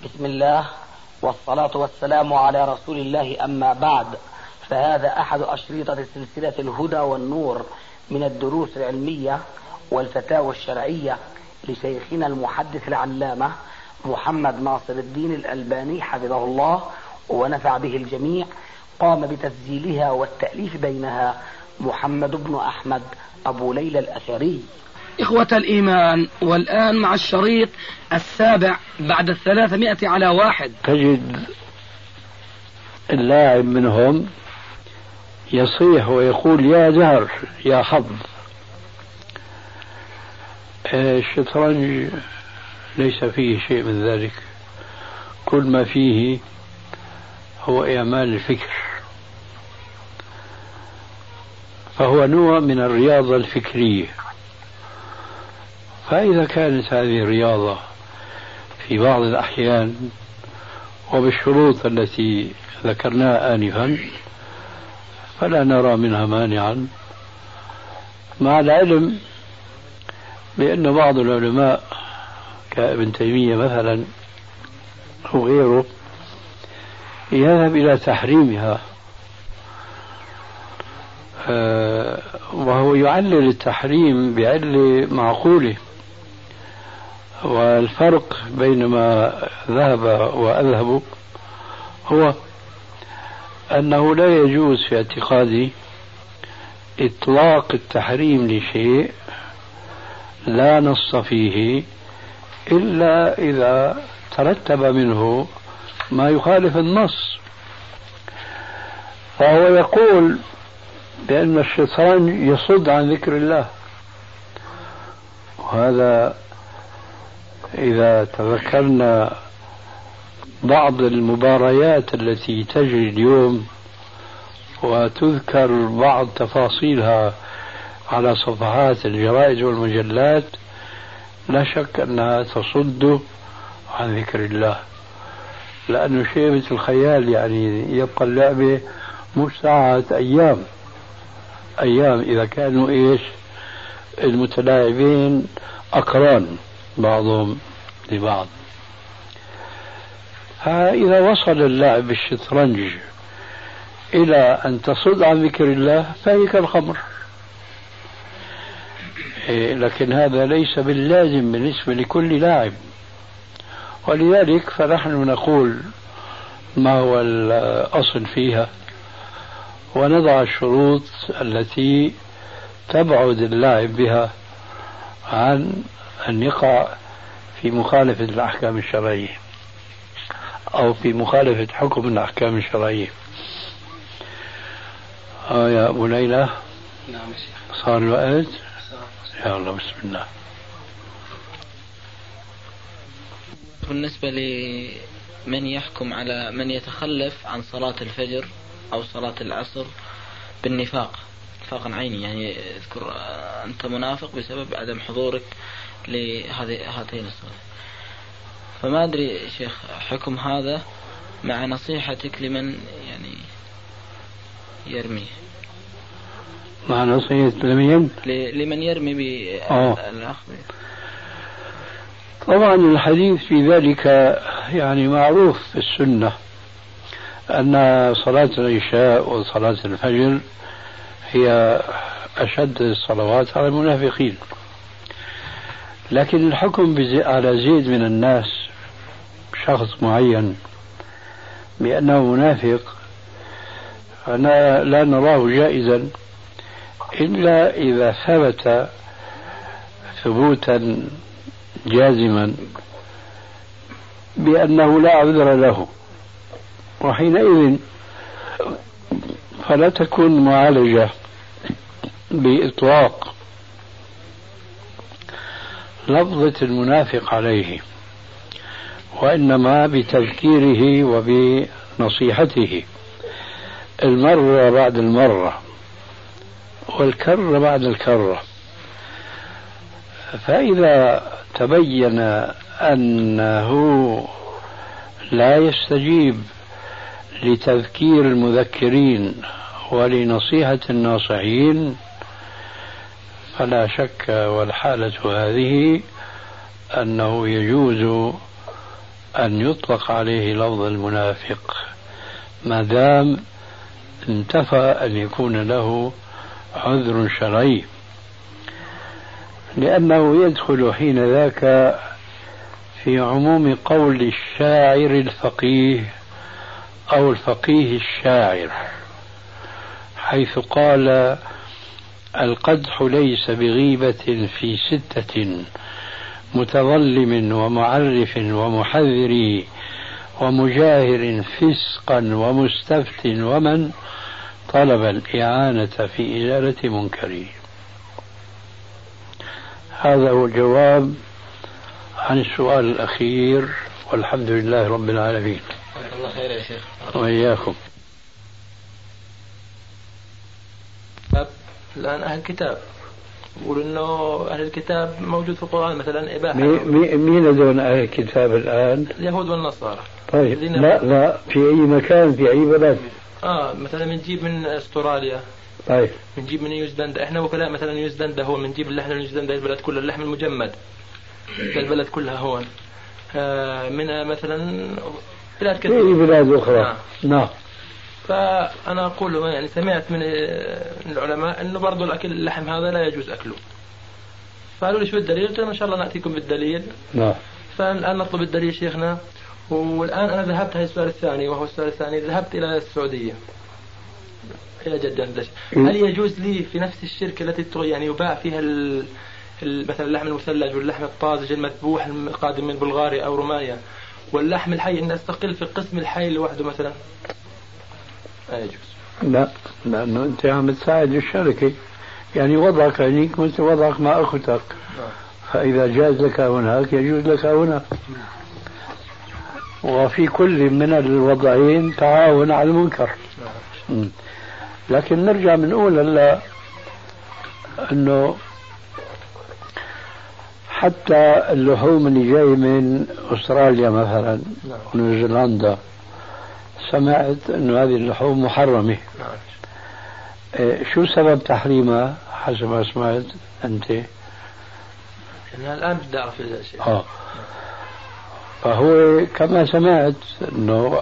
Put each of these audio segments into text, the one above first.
بسم الله والصلاة والسلام على رسول الله، أما بعد، فهذا أحد أشرطة سلسلة الهدى والنور من الدروس العلمية والفتاوى الشرعية لشيخنا المحدث العلامة محمد ناصر الدين الألباني حفظه الله ونفع به الجميع. قام بتسجيلها والتأليف بينها محمد بن أحمد أبو ليلى الأثري. إخوة الإيمان، والآن مع الشريط 7 بعد 300 على 1. تجد اللاعب منهم يصيح ويقول يا زهر يا حظ. الشطرنج ليس فيه شيء من ذلك، كل ما فيه هو إعمال الفكر، فهو نوع من الرياضة الفكرية. فإذا كانت هذه الرياضة في بعض الأحيان وبالشروط التي ذكرناها آنفا فلا نرى منها مانعا، مع العلم بأن بعض العلماء كابن تيمية مثلا أو غيره يذهب إلى تحريمها، وهو يعلل التحريم بعلة معقولة. والفرق بين ما ذهب وأذهب هو أنه لا يجوز في اعتقادي إطلاق التحريم لشيء لا نص فيه إلا إذا ترتب منه ما يخالف النص. فهو يقول بأن الشيطان يصد عن ذكر الله، وهذا إذا تذكرنا بعض المباريات التي تجري اليوم وتذكر بعض تفاصيلها على صفحات الجرائد والمجلات، لا شك أنها تصد عن ذكر الله، لأنه شيء مثل الخيال، يعني يبقى اللعبة مش ساعة، أيام إذا كانوا المتلاعبين أقران بعضهم لبعض. فإذا وصل اللاعب بالشطرنج إلى أن تصد عن ذكر الله فهي كالخمر، لكن هذا ليس باللازم بالنسبة لكل لاعب. ولذلك فنحن نقول ما هو الأصل فيها ونضع الشروط التي تبعد اللاعب بها عن أن يقع في مخالفة الأحكام الشرعية أو في مخالفة حكم الأحكام الشرعية. يا أبو ليلى. نعم شيخ. صار الوقت؟ يا الله بسم الله. بالنسبة لمن يحكم على من يتخلف عن صلاة الفجر أو صلاة العصر بالنفاق، نفاقا عيني، يعني اذكر أنت منافق بسبب عدم حضورك لهاتين الصلاة، فما أدري شيخ حكم هذا مع نصيحتك لمن يعني يرمي، مع نصيحة لمن يرمي بالأخذ. طبعا الحديث في ذلك يعني معروف في السنة أن صلاة العشاء وصلاة الفجر هي أشد الصلوات على المنافقين، لكن الحكم على زيد من الناس شخص معين بأنه منافق أنا لا نراه جائزا إلا إذا ثبت ثبوتا جازما بأنه لا عذر له، وحينئذ فلا تكون معالجة بإطلاق لفظة المنافق عليه، وإنما بتذكيره وبنصيحته المرة بعد المرة والكرة بعد الكرة. فإذا تبين أنه لا يستجيب لتذكير المذكرين ولنصيحة الناصحين فلا شك والحالة هذه أنه يجوز أن يطلق عليه لفظ المنافق ما دام انتفى أن يكون له عذر شرعي، لأنه يدخل حين ذاك في عموم قول الشاعر الفقيه أو الفقيه الشاعر، حيث قال: القدح ليس بغيبة في 6 متظلم ومعرف ومحذر ومجاهر فسقا ومستفت ومن طلب الإعانة في إزالة منكره. هذا هو الجواب عن السؤال الأخير، والحمد لله رب العالمين. الله خير يا شيخ. وإياكم. الآن أهل الكتاب يقول إنه أهل الكتاب موجود في القرآن مثلا إباحة. مين هذول أهل الكتاب الآن؟ اليهود والنصارى. طيب لا في أي مكان في أي بلد؟ مثلا بنجيب من أستراليا. طيب بنجيب من نيوزيلندا. إحنا وكلاء مثلا نيوزيلندا هو بنجيب اللحم من نيوزيلندا البلد كلها، اللحم المجمد البلد كلها هون. من مثلا بلاد كثيرة في بلاد أخرى. نعم. فأنا أقول يعني سمعت من العلماء أنه برضو الأكل اللحم هذا لا يجوز أكله. فقالوا لي شو الدليل؟ قلت لهم إن شاء الله نأتيكم بالدليل. نعم. فالآن نطلب الدليل شيخنا. والآن أنا ذهبت، هذا السؤال الثاني، وهو السؤال الثاني، ذهبت إلى السعودية إلى جدة. هل يجوز لي في نفس الشركة التي يعني يباع فيها مثلا اللحم المثلج واللحم الطازج المذبوح القادم من بلغاريا أو رومانيا واللحم الحي أن أستقل في القسم الحي لوحده مثلا؟ لا يجوز. لا، لأنه أنت عم تساعد الشركة، يعني وضعك هنيك مثل وضعك مع أختك، فإذا جاز لك هناك يجوز لك هناك، وفي كل من الوضعين تعاون على المنكر. لكن نرجع بنقول هلا أنه حتى اللحوم اللي جاي من أستراليا مثلا ونيوزيلندا، سمعت أنه هذه اللحوم محرمة. شو سبب تحريمها حسب ما سمعت أنت؟ أنا الآن بدي أعرف هذا الشيء. فهو كما سمعت أنه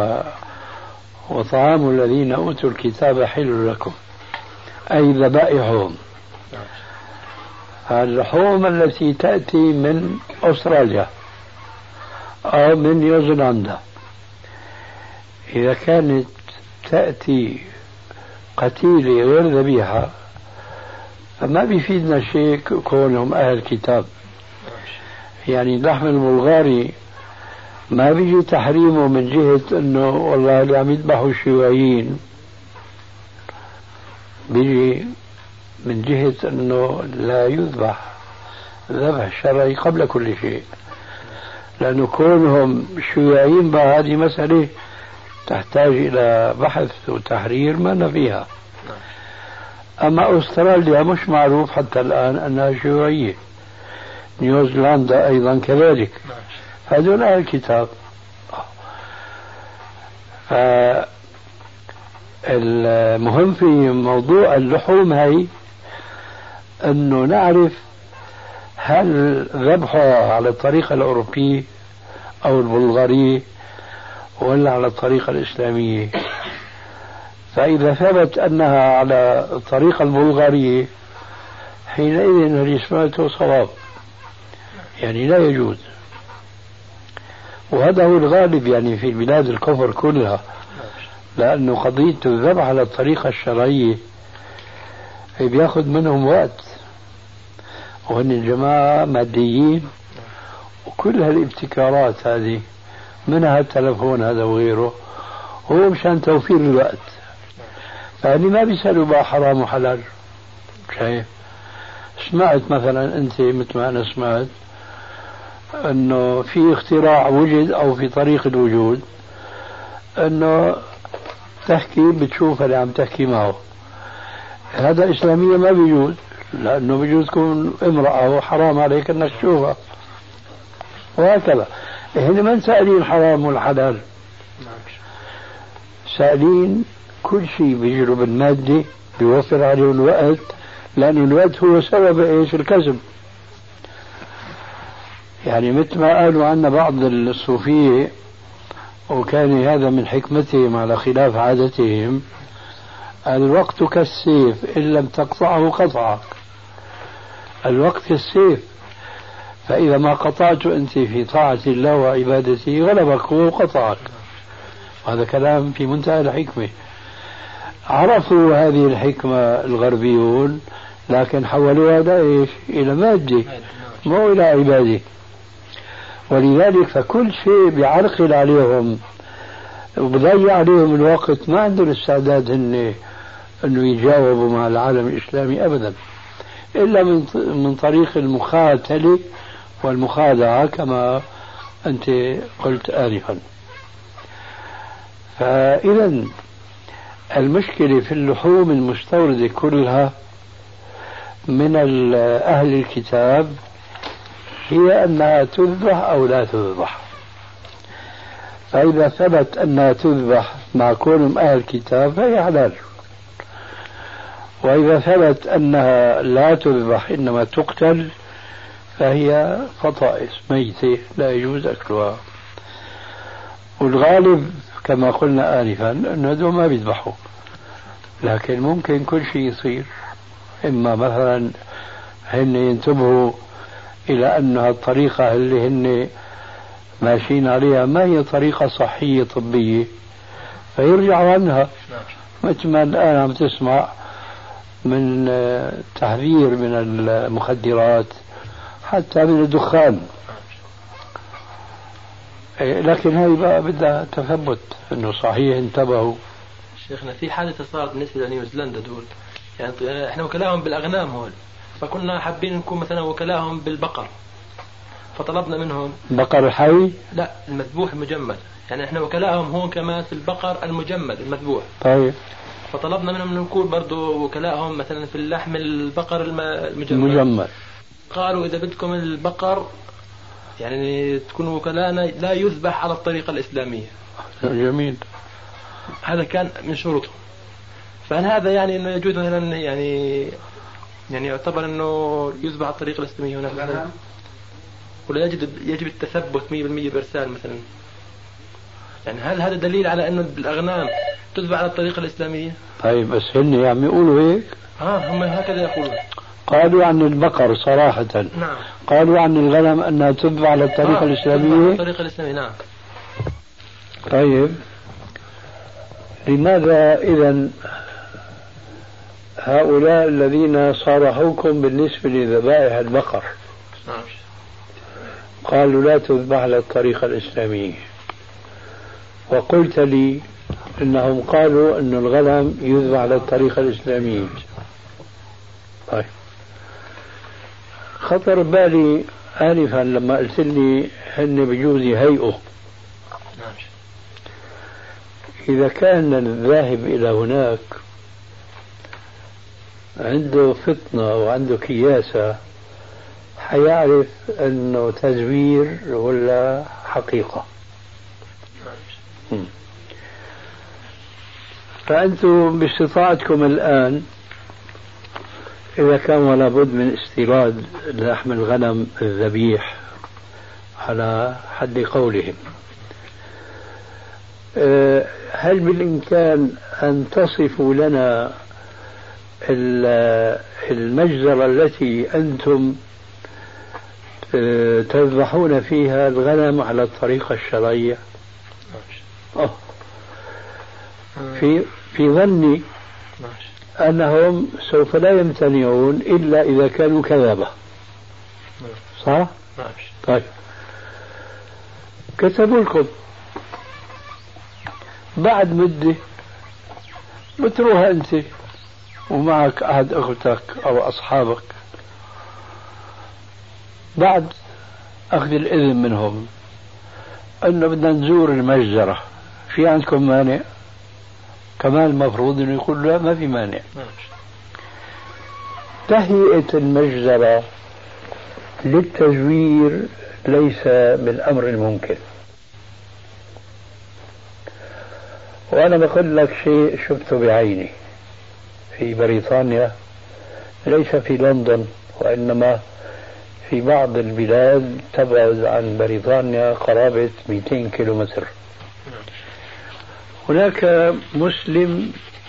وطعام الذين أوتوا الكتاب حل لكم، أي ذبائحهم. اللحوم التي تأتي من أستراليا أو من نيوزيلندا إذا كانت تأتي قتيلة غير ذبيحة فما بيفيدنا شيء كونهم أهل كتاب. يعني اللحم البلغاري ما بيجي تحريمه من جهة أنه والله اللي عم يذبحوا الشيوعيين، بيجي من جهة أنه لا يذبح ذبح شرعي قبل كل شيء، لأنه كونهم شيوعيين بقى هذه مسألة تحتاج إلى بحث وتحرير ما فيها. أما أستراليا مش معروف حتى الآن أنها شيوعية، نيوزيلندا أيضا كذلك، هذول أهل الكتاب. فالمهم في موضوع اللحوم هاي أنه نعرف هل ذبحها على الطريقة الأوروبية أو البلغارية ولا على الطريقة الإسلامية. فإذا ثبت أنها على الطريقة البلغارية حينئذ الذي سمعته صواب، يعني لا يجوز. وهذا هو الغالب يعني في بلاد الكفر كلها، لأنه قضية الذبح على الطريقة الشرعية بياخذ منهم وقت، وهن الجماعة ماديين، وكل هالابتكارات هذه منها التلفون هذا وغيره هو مشان توفير الوقت. فهني ما بيسألوا بقى حرام وحلال. شايف؟ سمعت مثلا أنت مثل ما أنا سمعت أنه في اختراع وجد أو في طريق الوجود أنه تحكي بتشوف اللي عم تحكي معه، هذا إسلاميا ما بيجوز، لأنه بيجوز تكون امرأة وحرام عليك أنك تشوفها، وهكذا. هنا ما سائلين حرام والحلال، سائلين كل شيء بيجروا بالمادة بيوفر عليه الوقت، لأن الوقت هو سبب إيش؟ الكسب. يعني مثل ما قالوا عنا بعض الصوفية، وكان هذا من حكمتهم على خلاف عادتهم: الوقت كالسيف إن لم تقطعه قطعك. الوقت كالسيف، فإذا ما قطعت أنت في طاعة الله وعبادته غلبك هو وقطعك. هذا كلام في منتهى الحكمة. عرفوا هذه الحكمة الغربيون، لكن حولوها إلى مادة، مو إلى عبادة. ولذلك فكل شيء بيعرقل عليهم وبضيع عليهم الوقت، ما عندهم استعداد أنه يجاوبوا مع العالم الإسلامي أبدا، إلا من طريق المخاتلة والمخادعة كما أنت قلت آنفا. فإذا المشكلة في اللحوم المستوردة كلها من أهل الكتاب هي أنها تذبح أو لا تذبح. فإذا ثبت أنها تذبح مع كونهم أهل الكتاب فهي حلال، وإذا ثبت أنها لا تذبح إنما تقتل فهي فطائس ميتة لا يجوز أكلها. والغالب كما قلنا آنفا أنه هذول ما بيذبحوا، لكن ممكن كل شيء يصير. إما مثلا هن ينتبهوا إلى أن الطريقة اللي هن ماشيين عليها ما هي طريقة صحية طبية فيرجعوا عنها، مثل ما الآن عم تسمع من تحذير من المخدرات حتى من الدخان. لكن هاي بقى بدها تثبت انه صحيح انتبهوا. شيخنا في حادثة صارت بالنسبة لنيوزيلندا دول، يعني احنا وكلاهم بالاغنام هول، فكنا حابين نكون مثلا وكلاهم بالبقر، فطلبنا منهم بقر الحي؟ لا، المذبوح المجمد، يعني احنا وكلاهم هون كمان في البقر المجمد المذبوح. طيب. فطلبنا منهم ان نكون برضو وكلاهم مثلا في اللحم البقر المجمد. قالوا اذا بدكم البقر يعني تكونوا وكلانا لا يذبح على الطريقة الإسلامية. جميل. هذا كان من شروطهم. فهل هذا يعني انه يجوز مثلا يعني يعتبر انه يذبح على الطريقة الإسلامية هناك، ولا يجب التثبت 100% بإرسال مثلا؟ يعني هل هذا دليل على انه الأغنام تذبح على الطريقة الإسلامية؟ طيب بس هن يعني يقولوا هيك؟ هم هكذا يقولون. قالوا عن البقر صراحة. نعم. قالوا عن الغنم أنها تذبح على الطريقة الإسلامية. على الطريقة الإسلامية، نعم. طيب لماذا إذن هؤلاء الذين صارحوكم بالنسبة لذبائح البقر قالوا لا تذبح على الطريقة الإسلامية، وقلت لي إنهم قالوا أن الغنم يذبح على الطريقة الإسلامية؟ طيب خطر بالي آنفا لما قلت لي هن بجوز يهيئوا. إذا كان الذاهب إلى هناك عنده فطنة وعنده كياسة حيعرف أنه تزوير ولا حقيقة. فأنتم باستطاعتكم الآن إذا كان ولا بد من استيراد لحم الغنم الذبيح على حد قولهم، هل بالإمكان أن تصفوا لنا المجزرة التي أنتم تذبحون فيها الغنم على الطريقة الشرعية؟ في ظني أنهم سوف لا يمتنعون إلا إذا كانوا كذبة. صح؟ طيب كتبوا لكم بعد مدة بتروها أنت ومعك أحد أختك أو أصحابك بعد أخذ الإذن منهم أنه بدنا نزور المجزرة، في عندكم مانع؟ كمان المفروض أنه يقول لا ما في مانع. تهيئة المجزرة للتزوير ليس بالأمر الممكن. وأنا بقول لك شيء شفته بعيني في بريطانيا، ليس في لندن وإنما في بعض البلاد تبعد عن بريطانيا قرابة 200 كيلومتر. هناك مسلم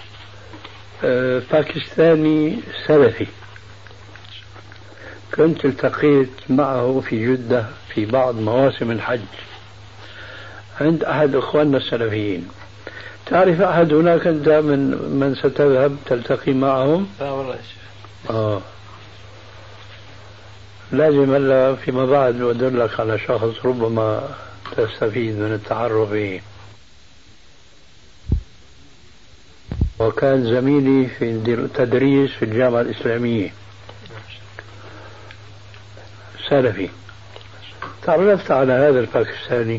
باكستاني سلفي كنت التقيت معه في جدة في بعض مواسم الحج عند أحد إخواننا السلفيين. تعرف أحد هناك أنت من ستذهب تلتقي معهم؟ لا والله يا شيخ. لازم هلا فيما بعد أدلك على شخص ربما تستفيد من التعرف به. وكان زميلي في التدريس في الجامعة الإسلامية، سلفي. تعرفت على هذا الباكستاني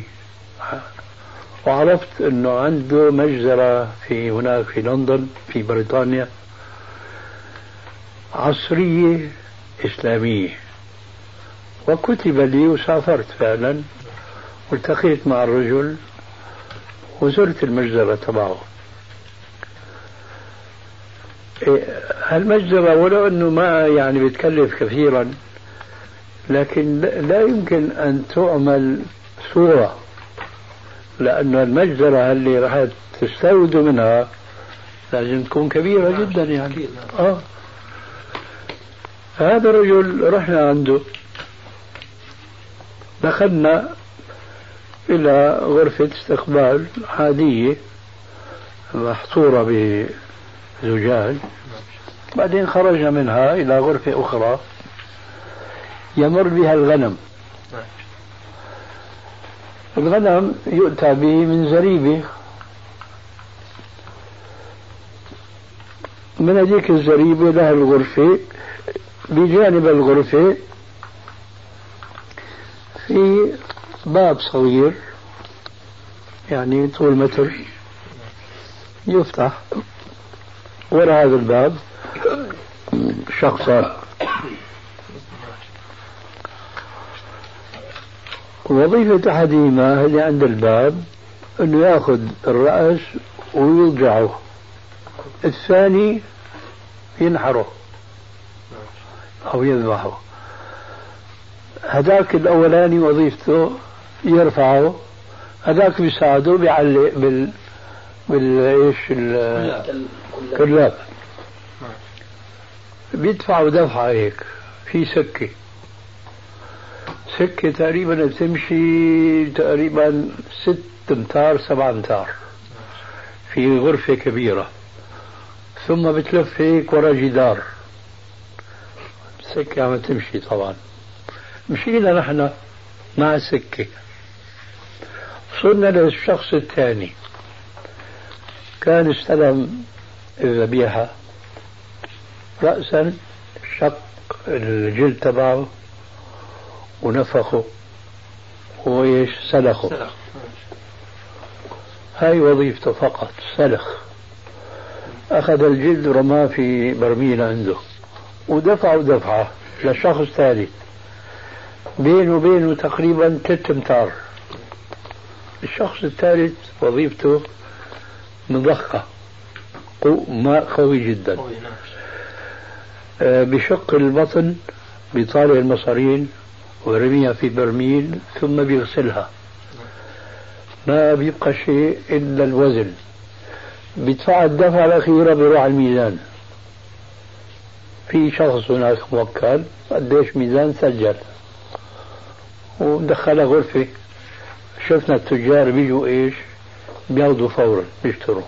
وعرفت أنه عنده مجزرة في هناك في لندن في بريطانيا عصرية إسلامية، وكتب لي وسافرت فعلا والتقيت مع الرجل وزرت المجزرة تبعه. هالمجزرة ولو أنه ما يعني بتكلف كثيرا، لكن لا يمكن أن تعمل صورة، لأن المجزرة اللي راح تستوردوا منها لازم تكون كبيرة جدا يعني. هذا الرجل رحنا عنده، دخلنا إلى غرفة استقبال عادية محصورة بزجاج، بعدين خرجنا منها إلى غرفة أخرى يمر بها الغنم. الغنم يؤتى به من زريبة، من هذيك الزريبة لها الغرفة، بجانب الغرفة في باب صغير يعني طول متر يفتح، وراء هذا الباب شخصان. وظيفة أحدهما اللي عند الباب أنه يأخذ الرأس ويوجعه، الثاني ينحره أو يذبحه. هذاك الأولاني وظيفته يرفعه، هذاك بيساعده بيعلق بالإيش الكلاب، بيدفعوا دفعة هيك في سكة تقريبا تمشي تقريبا 6 أمتار 7 أمتار في غرفة كبيرة، ثم بتلف هيك ورا جدار، السكة عم تمشي. طبعا مشينا نحن مع السكة، وصلنا للشخص الثاني، كان استلم الذبيحة رأسا، شق الجلد تبعه ونفخه وإيش سلخه. هاي وظيفته فقط، سلخ. أخذ الجلد ورماه في برميل عنده ودفعه دفعة لشخص ثالث، بينه وبينه تقريبا 3 أمتار. الشخص الثالث وظيفته مضخة، ماء قوي جدا، بشق البطن بيطالع المصارين ورميها في برميل ثم بيغسلها، ما بيبقى شيء إلا الوزن. بيدفع الدفعة الأخيرة بيروح على الميزان، في شخص هناك موكل قديش ميزان سجل ودخلها غرفة. شفنا التجار بيجوا إيش بياخذوا فورا بيشتروا.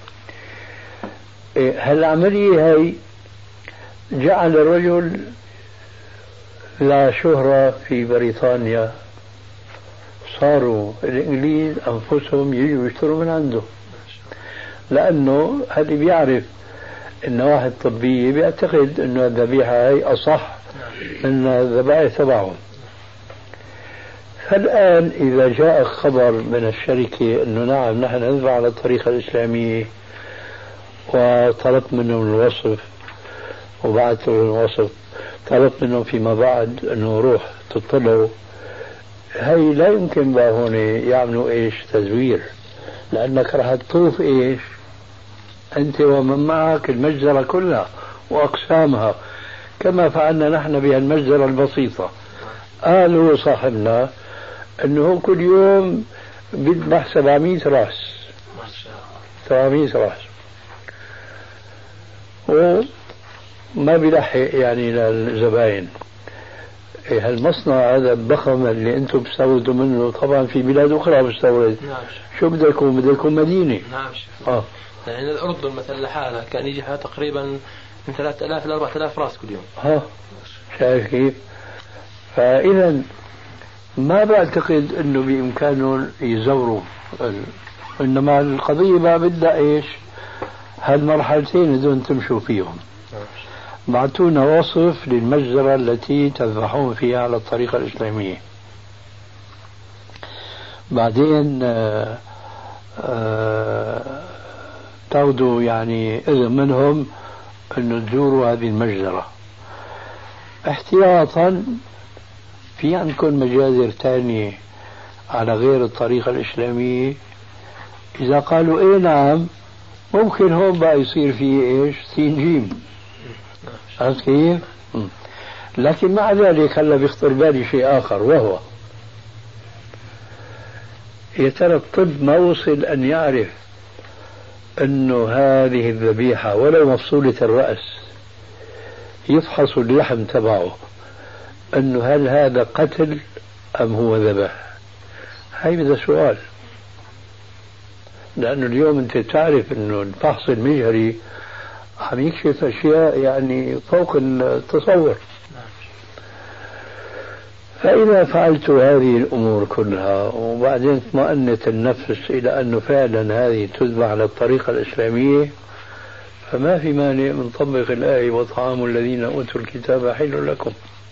هالعملية هاي جعل الرجل لا شهرة في بريطانيا، صاروا الإنجليز أنفسهم يجوا يشتروا من عنده، لأنه اللي بيعرف النواحي الطبية بيعتقد أنه الذبيحة هاي أصح من الذبائح تبعهم. فالآن إذا جاء خبر من الشركة أنه نعم نحن نذبح على الطريقة الإسلامية، وطلبت منهم الوصف وبعثت لهم الوصف، طلبت منهم فيما بعد أنه روح تطلعوا، هاي لا يمكن بقى هون يعملوا إيش تزوير، لأنك راح تطوف إيش أنت ومن معك المجزرة كلها وأقسامها، كما فعلنا نحن بهالمجزرة البسيطة. قال هو صاحبنا انه كل يوم بيذبح 700 راس. ما شاء الله 700 راس، وما بيلحق يعني للزباين. هالمصنع هذا الضخم اللي انتم بتستوردوا منه طبعا في بلاد اخرى بتستورد. نعم. شو بدكم مدينه. نعم. يعني الاردن مثلا لحالها كان يجي تقريبا من 3000 ل 4000 راس كل يوم. شايف كيف؟ فاذا ما بعتقد انه بامكانهم يزوروا، انما القضيه ما بدها ايش؟ هالمرحلتين بدهم تمشوا فيهم. بعثونا وصف للمجزرة التي تذبحون فيها على الطريقة الإسلامية. بعدين تاخذوا يعني إذن منهم أن تزوروا هذه المجزرة. احتياطا في عندكم مجازر ثانية على غير الطريقة الإسلامية؟ إذا قالوا إيه نعم، ممكن هون بقى يصير فيه إيش؟ سين جيم. عرفت كيف؟ لكن مع ذلك هلا بيخطر بالي شيء آخر، وهو يا ترى الطب ما وصل أن يعرف أنه هذه الذبيحة ولو مفصولة الرأس يفحص اللحم تبعه أنه هل هذا قتل أم هو ذبح؟ هاي بدها سؤال، لأنه اليوم أنت تعرف أنه الفحص المجهري عم يكشف أشياء يعني فوق التصور. فإذا فعلت هذه الأمور كلها وبعدين اطمأنت النفس إلى أنه فعلا هذه تذبح على الطريقة الإسلامية، فما في مانع من طبق الآية وطعام الذين أوتوا الكتاب حل لكم.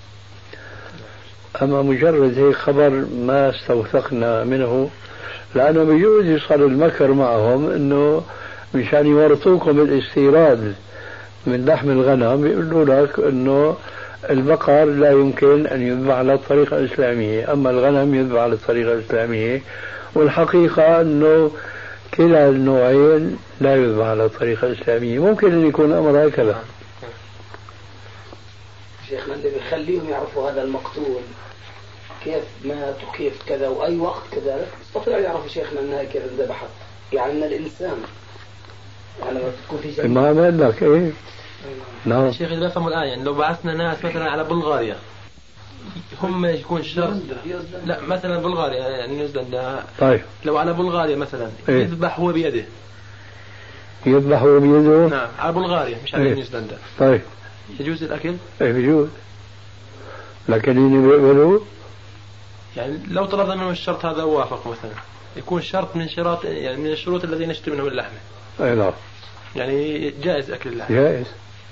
أما مجرد هيك خبر ما استوثقنا منه، لأنه بيجوز يصل المكر معهم أنه مشان يورطوكم بالاستيراد من لحم الغنم، يقولوا لك أنه البقر لا يمكن أن يذبح على الطريقة الإسلامية، أما الغنم يذبح على الطريقة الإسلامية، والحقيقة أنه كلا النوعين لا يذبح على الطريقة الإسلامية. ممكن أن يكون الأمر هكذا. شيخنا اللي بيخليهم يعرفوا هذا المقتول كيف مات وكيف كذا وأي وقت كذلك، استطيع يعرفوا شيخنا أنها كيف انذبحت، يعني أن الإنسان يعني تكون في شيء ما بدك إيه. نعم. شيخ إذا بفهموا الآن يعني لو بعثنا ناس مثلا على بلغاريا، هم يكون شرط لا مثلا بلغاريا يعني نيوزيلندا، طيب لو على بلغاريا مثلا إيه؟ يذبح هو بيده. يذبح هو بيده؟ نعم على بلغاريا مش على إيه؟ نيوزيلندا. طيب يجوز الأكل؟ إيه بيجوز، لكن هنا بيقبلوا يعني لو طلبنا منه الشرط هذا وافق مثلا، يكون شرط من شروط يعني من الشروط الذي نشتري منهم اللحمة. أي نعم. يعني جائز أكل اللحمة. جائز.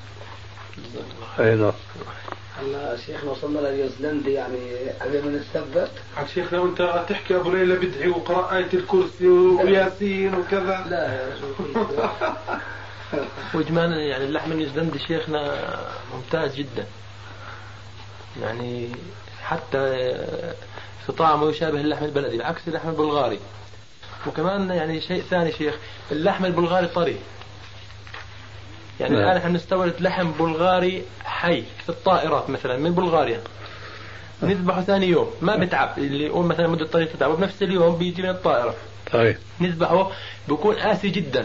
أي نعم. هلا شيخنا وصلنا لنيوزيلندا يعني قبل ما نثبت. شيخنا وانت تحكي ابو ليلى بدعي وقرأ آية الكرسي وياسين وكذا. لا يا شيخ. وإجمالا يعني اللحم النيوزيلندي شيخنا ممتاز جدا، يعني حتى في طعمه يشابه اللحم البلدي بعكس اللحم البلغاري. وكمان يعني شيء ثاني شيخ، اللحم البلغاري طري، يعني الآن احنا نستورد لحم بلغاري حي في الطائرات مثلا من بلغاريا، نذبحه ثاني يوم ما بتعب، اللي يقوم مثلا مدة طريق تتعب بنفس اليوم بيجي من الطائرة. طيب نذبحه بيكون قاسي جدا،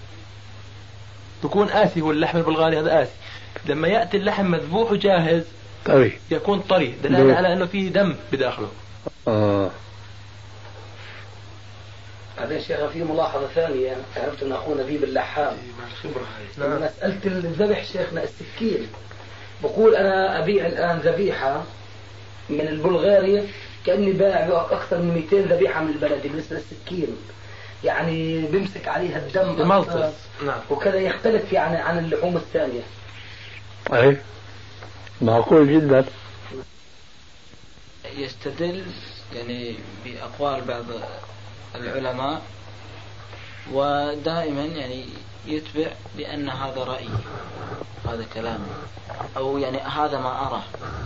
بيكون قاسي، هو اللحم البلغاري هذا قاسي. لما يأتي اللحم مذبوح وجاهز طري يكون طري، دلالة على انه فيه دم بداخله. بعدين شيخ في ملاحظة ثانية، عرفت أن أخونا نبيب اللحام مسألة الذبح شيخنا السكين، بقول أنا أبيع الآن ذبيحة من البلغاريا كأني بايع أكثر من 200 ذبيحة من البلد بالنسبة للسكين، يعني بمسك عليها الدم أكثر. نعم. وكذا يختلف يعني عن اللحوم الثانية. أي معقول جدا. يستدل يعني بأقوال بعض العلماء ودائما يعني يتبع بأن هذا رأيي، هذا كلامي، أو يعني هذا ما أرى.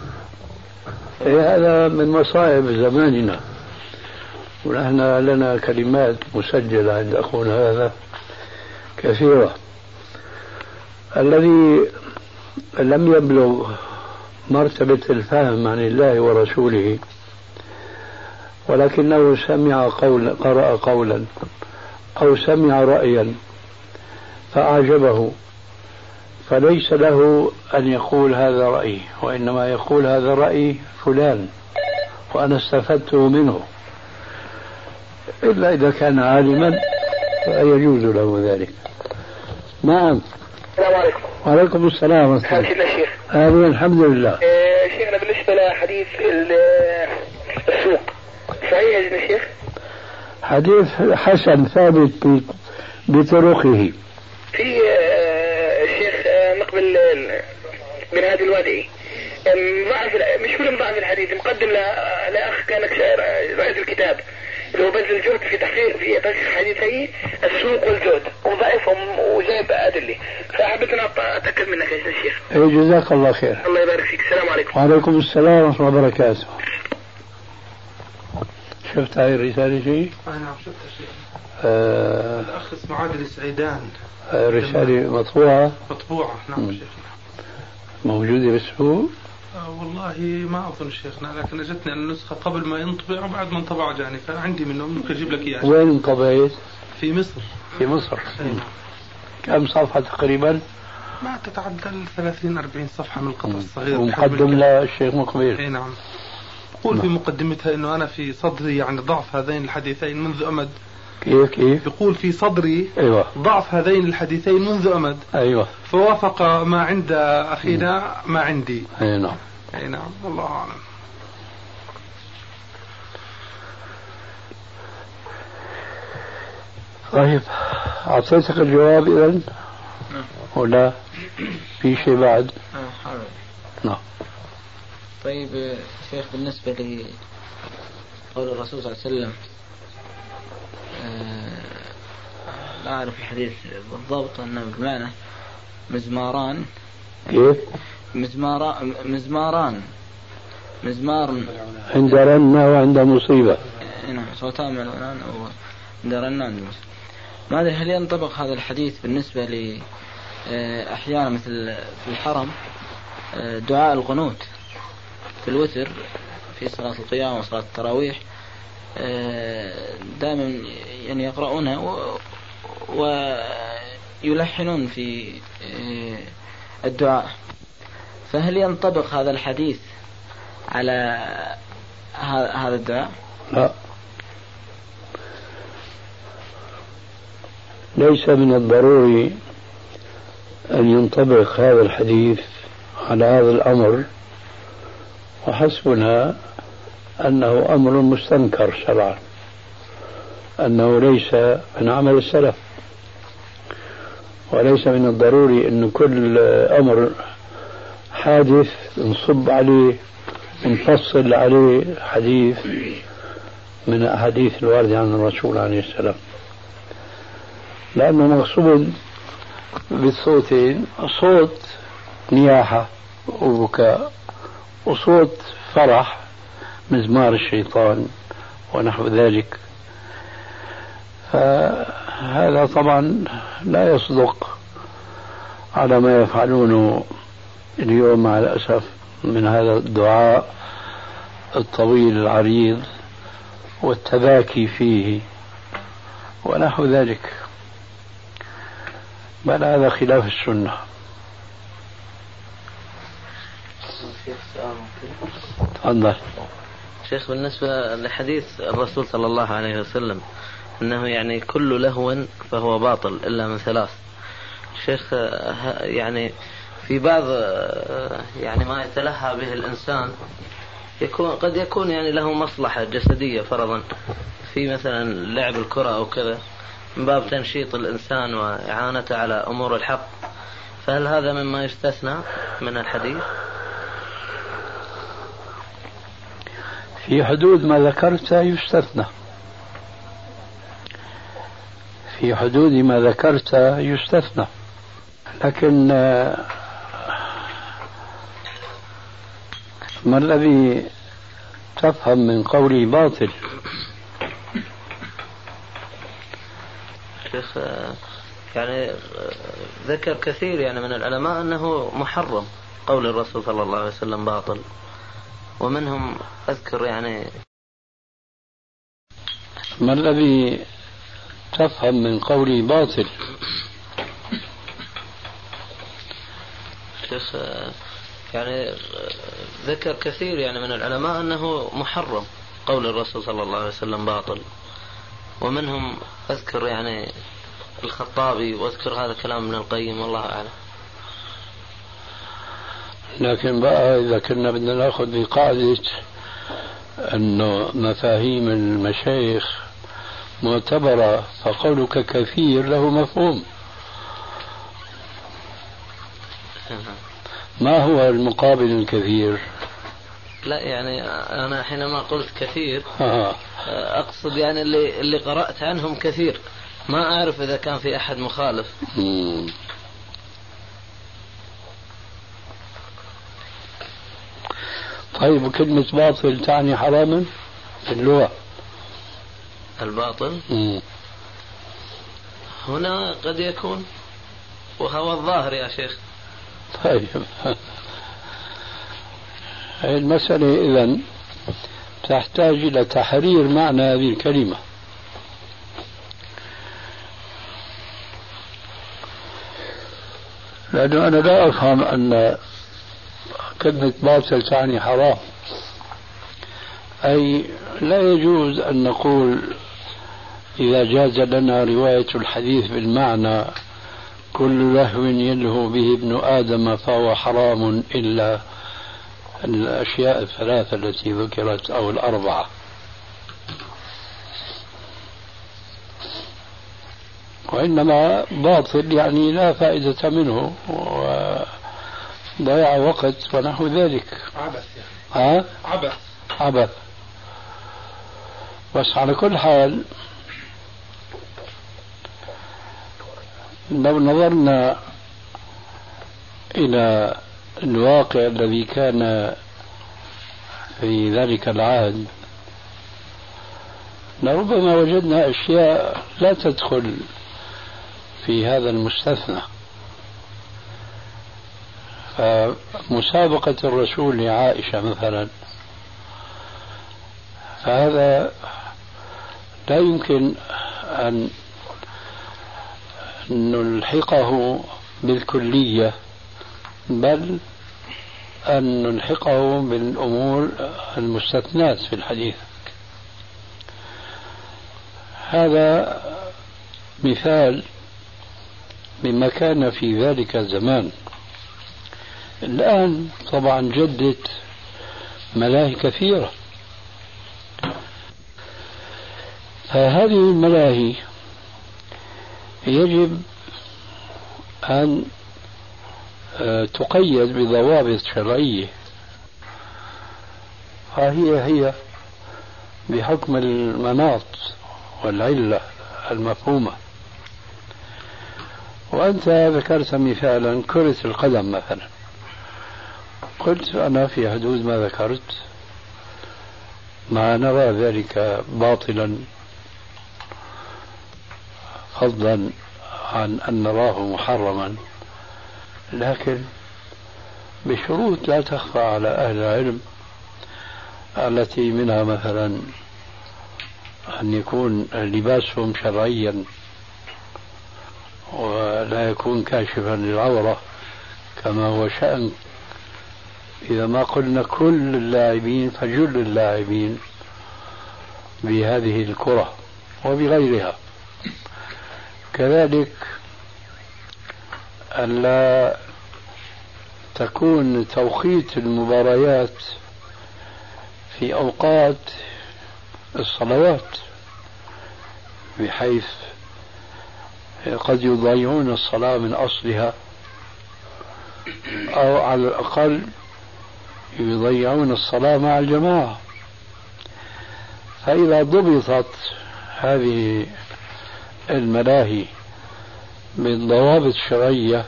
هذا من مصائب زماننا، ونحن لنا كلمات مسجلة عند أخونا هذا كثيرة. الذي لم يبلغ مرتبة الفهم عن الله ورسوله، ولكنه سمع قولا، قرأ قولا أو سمع رأيا فأعجبه، فليس له أن يقول هذا رأيي، وإنما يقول هذا رأي فلان وأنا استفدته منه، إلا إذا كان عالما فيجوز له ذلك. نعم. السلام عليكم. وعليكم السلام ورحمة الله. سيدنا الشيخ. آمين الحمد لله. شيخنا بالنسبة لحديث السوق صحيح يا سيدنا الشيخ؟ حديث حسن ثابت بطرقه. في الشيخ مقبل بن هادي الوادعي ضعف، مش كل ضعف الحديث، مقدم لأخ كان رئيس الكتاب اللي هو بذل الجهد في تحقيق حديثي السوق والزهد، وضعفهم وجايب أدلة، فحبيت أن أتأكد منك يا شيخ. جزاك الله خير. الله يبارك فيك. السلام عليكم. وعليكم السلام ورحمة الله وبركاته. شفت هاي الرسالة شيء؟ نعم شفتها شيء. الأخ اسمه عادل السعيدان. رسالة مطبوعة؟ مطبوعة نعم شيخنا. موجودة بالسوق؟ والله ما أظن شيخنا، لكن أجتني النسخة قبل ما ينطبع وبعد ما انطبع جاني، فعندي منه ممكن أجيب لك إياه. وين انطبعت؟ في مصر. في مصر. كم صفحة تقريبا؟ ما تتعدى 30-40 صفحة من القطع الصغير. ومقدم للشيخ مقبل. اي نعم. يقول في مقدمتها انه انا في صدري يعني ضعف هذين الحديثين منذ امد. كيف؟ يقول في صدري أيوة. ضعف هذين الحديثين منذ امد. ايوه. فوافق ما عند اخينا ما عندي. اي نعم. اي نعم والله اعلم. طيب اعطيتك الجواب اذا؟ ولا في شيء بعد؟ نعم. طيب شيخ، بالنسبة لقول الرسول صلى الله عليه وسلم، لا أعرف الحديث بالضبط أنه بمعنى مزماران. كيف؟ مزمار عند رنة وعند مصيبة. نعم، صوتان ملعونان أو عند رنة عند مصيبة. ما أدري هل ينطبق هذا الحديث بالنسبة ل أحيانا مثل في الحرم دعاء القنوت في الوتر في صلاة القيام وصلاة التراويح، دائما يعني يقرؤونها ويلحنون في الدعاء، فهل ينطبق هذا الحديث على هذا الدعاء؟ لا، ليس من الضروري أن ينطبق هذا الحديث على هذا الأمر، وحسبنا أنه أمر مستنكر شرعا، أنه ليس من عمل السلف، وليس من الضروري أن كل أمر حادث نصب عليه نفصل عليه حديث من أحاديث الواردة عن الرسول عليه السلام، لأنه مقصود بالصوتين صوت نياحة وبكاء وصوت فرح مزمار الشيطان ونحو ذلك، فهذا طبعا لا يصدق على ما يفعلونه اليوم مع الأسف من هذا الدعاء الطويل العريض والتباكي فيه ونحو ذلك، بل هذا خلاف السنة. تفضل شيخ. بالنسبة لحديث الرسول صلى الله عليه وسلم أنه يعني كل لهو فهو باطل إلا من ثلاث، شيخ يعني في بعض يعني ما يتلهى به الإنسان قد يكون يعني له مصلحة جسدية فرضا في مثلا لعب الكرة أو كذا من باب تنشيط الإنسان وإعانته على أمور الحق، فهل هذا مما يستثنى من الحديث؟ في حدود ما ذكرت يستثنى، في حدود ما ذكرت يستثنى، لكن ما الذي تفهم من قولي باطل؟ شيخ يعني ذكر كثير يعني من العلماء أنه محرم قول الرسول صلى الله عليه وسلم باطل، ومنهم أذكر يعني. ما الذي تفهم من قولي باطل؟ شيخ يعني ذكر كثير يعني من العلماء أنه محرم قول الرسول صلى الله عليه وسلم باطل، ومنهم أذكر يعني الخطابي، وأذكر هذا كلام ابن القيم، والله أعلم. لكن بقى إذا كنا بدنا نأخذ بقاعدة أنه مفاهيم المشايخ معتبرة، فقولك كثير له مفهوم. ما هو المقابل الكثير؟ لا يعني أنا حينما قلت كثير أقصد يعني اللي قرأت عنهم كثير، ما أعرف إذا كان في أحد مخالف. طيب كلمة باطل تعني حراما في اللغة؟ الباطل هنا قد يكون، وهو الظاهر يا شيخ. طيب المسألة إذن تحتاج إلى تحرير معنى هذه الكلمة. لأنه أنا لا أفهم أن كلمة باطل تعني حرام، أي لا يجوز أن نقول إذا جاز لنا رواية الحديث بالمعنى كل لهو يلهو به ابن آدم فهو حرام إلا الأشياء الثلاثة التي ذكرت أو الأربعة. وإنما باطل يعني لا فائدة منه وضياع وقت ونحو ذلك. عبث يعني. عبث. بس على كل حال لو نظرنا إلى الواقع الذي كان في ذلك العهد لربما وجدنا أشياء لا تدخل في هذا المستثنى. فمسابقة الرسول لعائشة مثلا، فهذا لا يمكن أن نلحقه بالكلية، بل أن نلحقه بالأمور المستثنات في الحديث. هذا مثال مما كان في ذلك الزمان. الآن طبعا جدت ملاهي كثيرة، فهذه الملاهي يجب أن تقيد بضوابط شرعية، هي بحكم المناط والعلة المفهومة. وأنت ذكرت مثالا كرة القدم مثلا، قلت أنا في حدود ما ذكرت ما نرى ذلك باطلا، فضلا عن أن نراه محرما، لكن بشروط لا تخفى على أهل العلم، التي منها مثلا أن يكون لباسهم شرعيا ولا يكون كاشفا للعورة كما هو شأن، إذا ما قلنا كل اللاعبين فجل اللاعبين بهذه الكرة وبغيرها. كذلك ألا تكون توقيت المباريات في أوقات الصلوات، بحيث قد يضيعون الصلاة من أصلها، أو على الأقل يضيعون الصلاة مع الجماعة. فإذا ضبطت هذه الملاهي بالضوابط الشرعية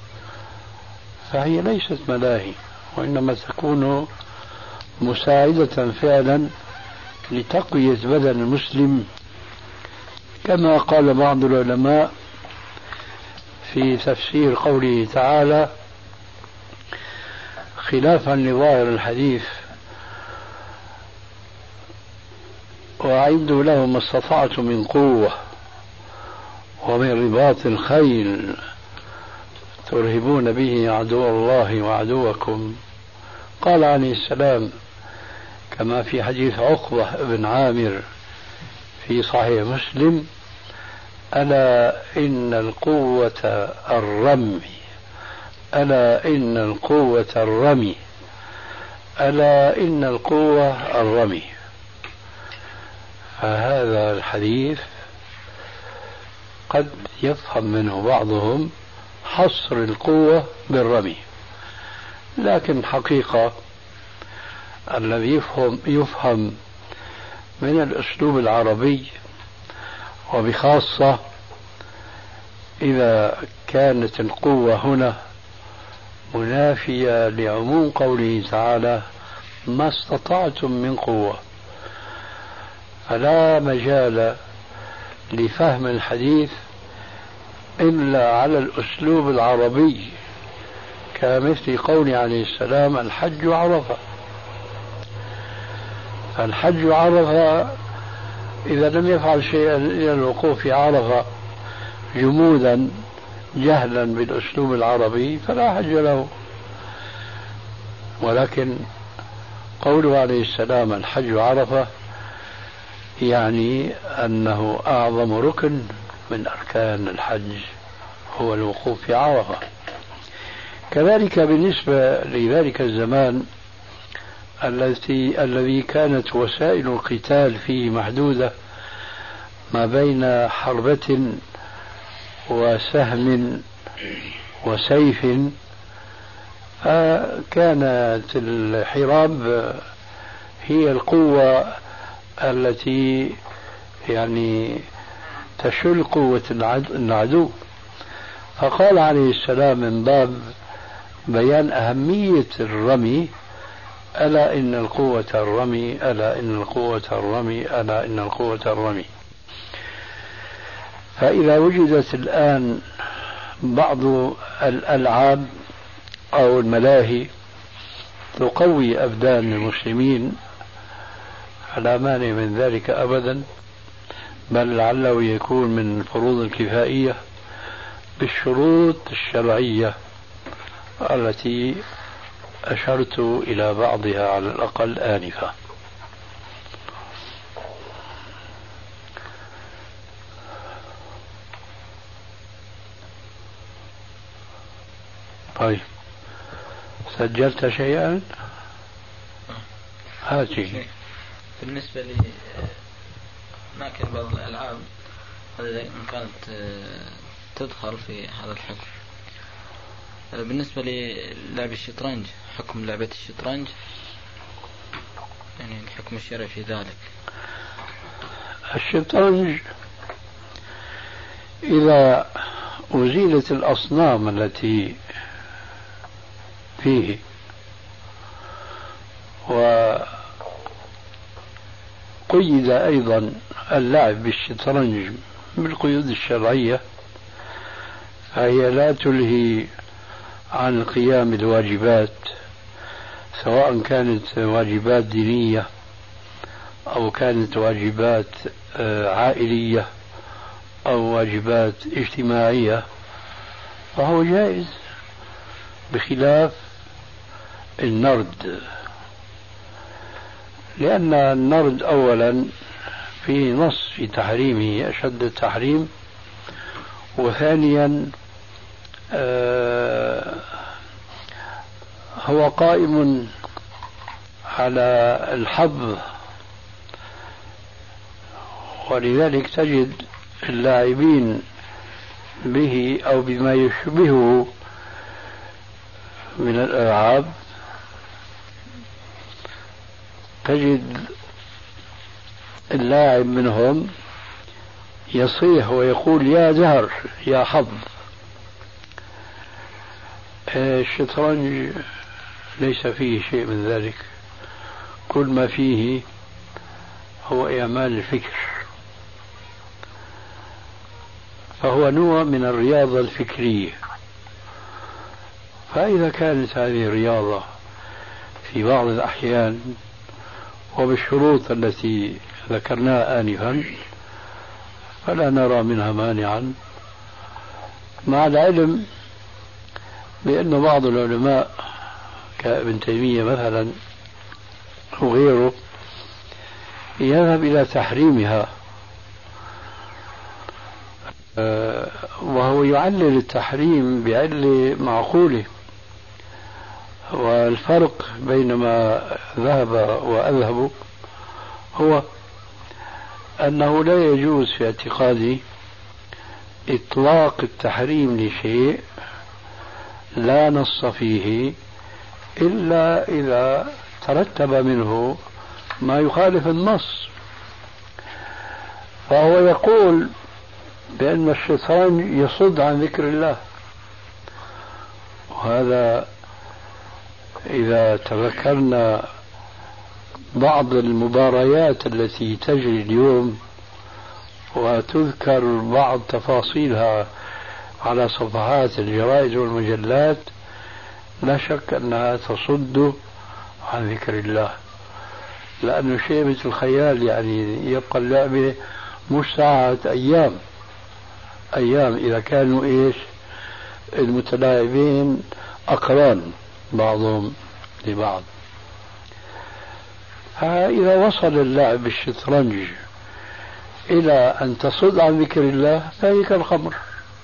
فهي ليست ملاهي، وإنما تكون مساعدة فعلا لتقوية بدن المسلم، كما قال بعض العلماء في تفسير قوله تعالى: خلافا لظاهر الحديث وأعدوا لهم ما استطعتم من قوة ومن رباط الخيل ترهبون به عدو الله وعدوكم، قال عليه السلام كما في حديث عقبة بن عامر في صحيح مسلم: ألا إن القوة الرمي، ألا إن القوة الرمي، ألا إن القوة الرمي. فهذا الحديث قد يفهم منه بعضهم حصر القوة بالرمي، لكن حقيقة الذي يفهم من الأسلوب العربي، وبخاصة إذا كانت القوة هنا منافية لعموم قوله تعالى: ما استطعتم من قوة، فلا مجال لفهم الحديث إلا على الأسلوب العربي، كمثل قول عليه السلام: الحج عرفة. الحج عرفة إذا لم يفعل شيئا إلى الوقوف في عرفة جمودا جهلا بالأسلوب العربي فلا حج له، ولكن قوله عليه السلام: الحج عرفة، يعني أنه أعظم ركن من أركان الحج هو الوقوف في عرفة. كذلك بالنسبة لذلك الزمان الذي كانت وسائل القتال فيه محدودة ما بين حربة وسهم وسيف، فكانت الحراب هي القوة التي يعني تشل قوة العدو. فقال عليه السلام من باب بيان أهمية الرمي: ألا إن القوة الرمي، ألا إن القوة الرمي، ألا إن القوة الرمي. فإذا وجدت الآن بعض الألعاب أو الملاهي تقوي أبدان المسلمين، فلا مانع من ذلك أبدا، بل لعله يكون من الفروض الكفائية بالشروط الشرعية التي أشرت إلى بعضها على الأقل آنفا. طيب، سجلت شيئا؟ هاتي. بالنسبة لي أماكن بعض الألعاب إن كانت تدخل في هذا الحكم. بالنسبة للعب الشطرنج، حكم لعبة الشطرنج، يعني الحكم الشرعي في ذلك. الشطرنج إذا أزيلت الأصنام التي فيه وقيد أيضا اللعب بالشطرنج بالقيود الشرعية، فهي لا تلهي عن القيام بالواجبات، سواء كانت واجبات دينية أو كانت واجبات عائلية أو واجبات اجتماعية، فهو جائز، بخلاف النرد، لأن النرد أولا في نص في تحريمه أشد التحريم، وثانيا هو قائم على الحظ، ولذلك تجد اللاعبين به أو بما يشبهه من الألعاب تجد اللاعب منهم يصيح ويقول: يا زهر يا حظ. الشطرنج ليس فيه شيء من ذلك، كل ما فيه هو إعمال الفكر، فهو نوع من الرياضة الفكرية. فإذا كانت هذه الرياضة في بعض الأحيان وبالشروط التي ذكرناها آنفا فلا نرى منها مانعا، مع العلم بأن بعض العلماء كابن تيمية مثلا وغيره يذهب إلى تحريمها، وهو يعلل التحريم بعلة معقولة. والفرق بين ما ذهب وأذهب هو أنه لا يجوز في اعتقادي إطلاق التحريم لشيء لا نص فيه إلا إذا ترتب منه ما يخالف النص. فهو يقول بأن الشيطان يصد عن ذكر الله، وهذا إذا تذكرنا بعض المباريات التي تجري اليوم وتذكر بعض تفاصيلها على صفحات الجرائد والمجلات لا شك أنها تصد عن ذكر الله، لأنه شيء مثل الخيال، يعني يبقى اللعبة مش ساعات، أيام إذا كانوا إيش المتلاعبين أقران بعضهم لبعض. فإذا وصل اللعب بالشطرنج إلى أن تصد عن ذكر الله فهي كالخمر،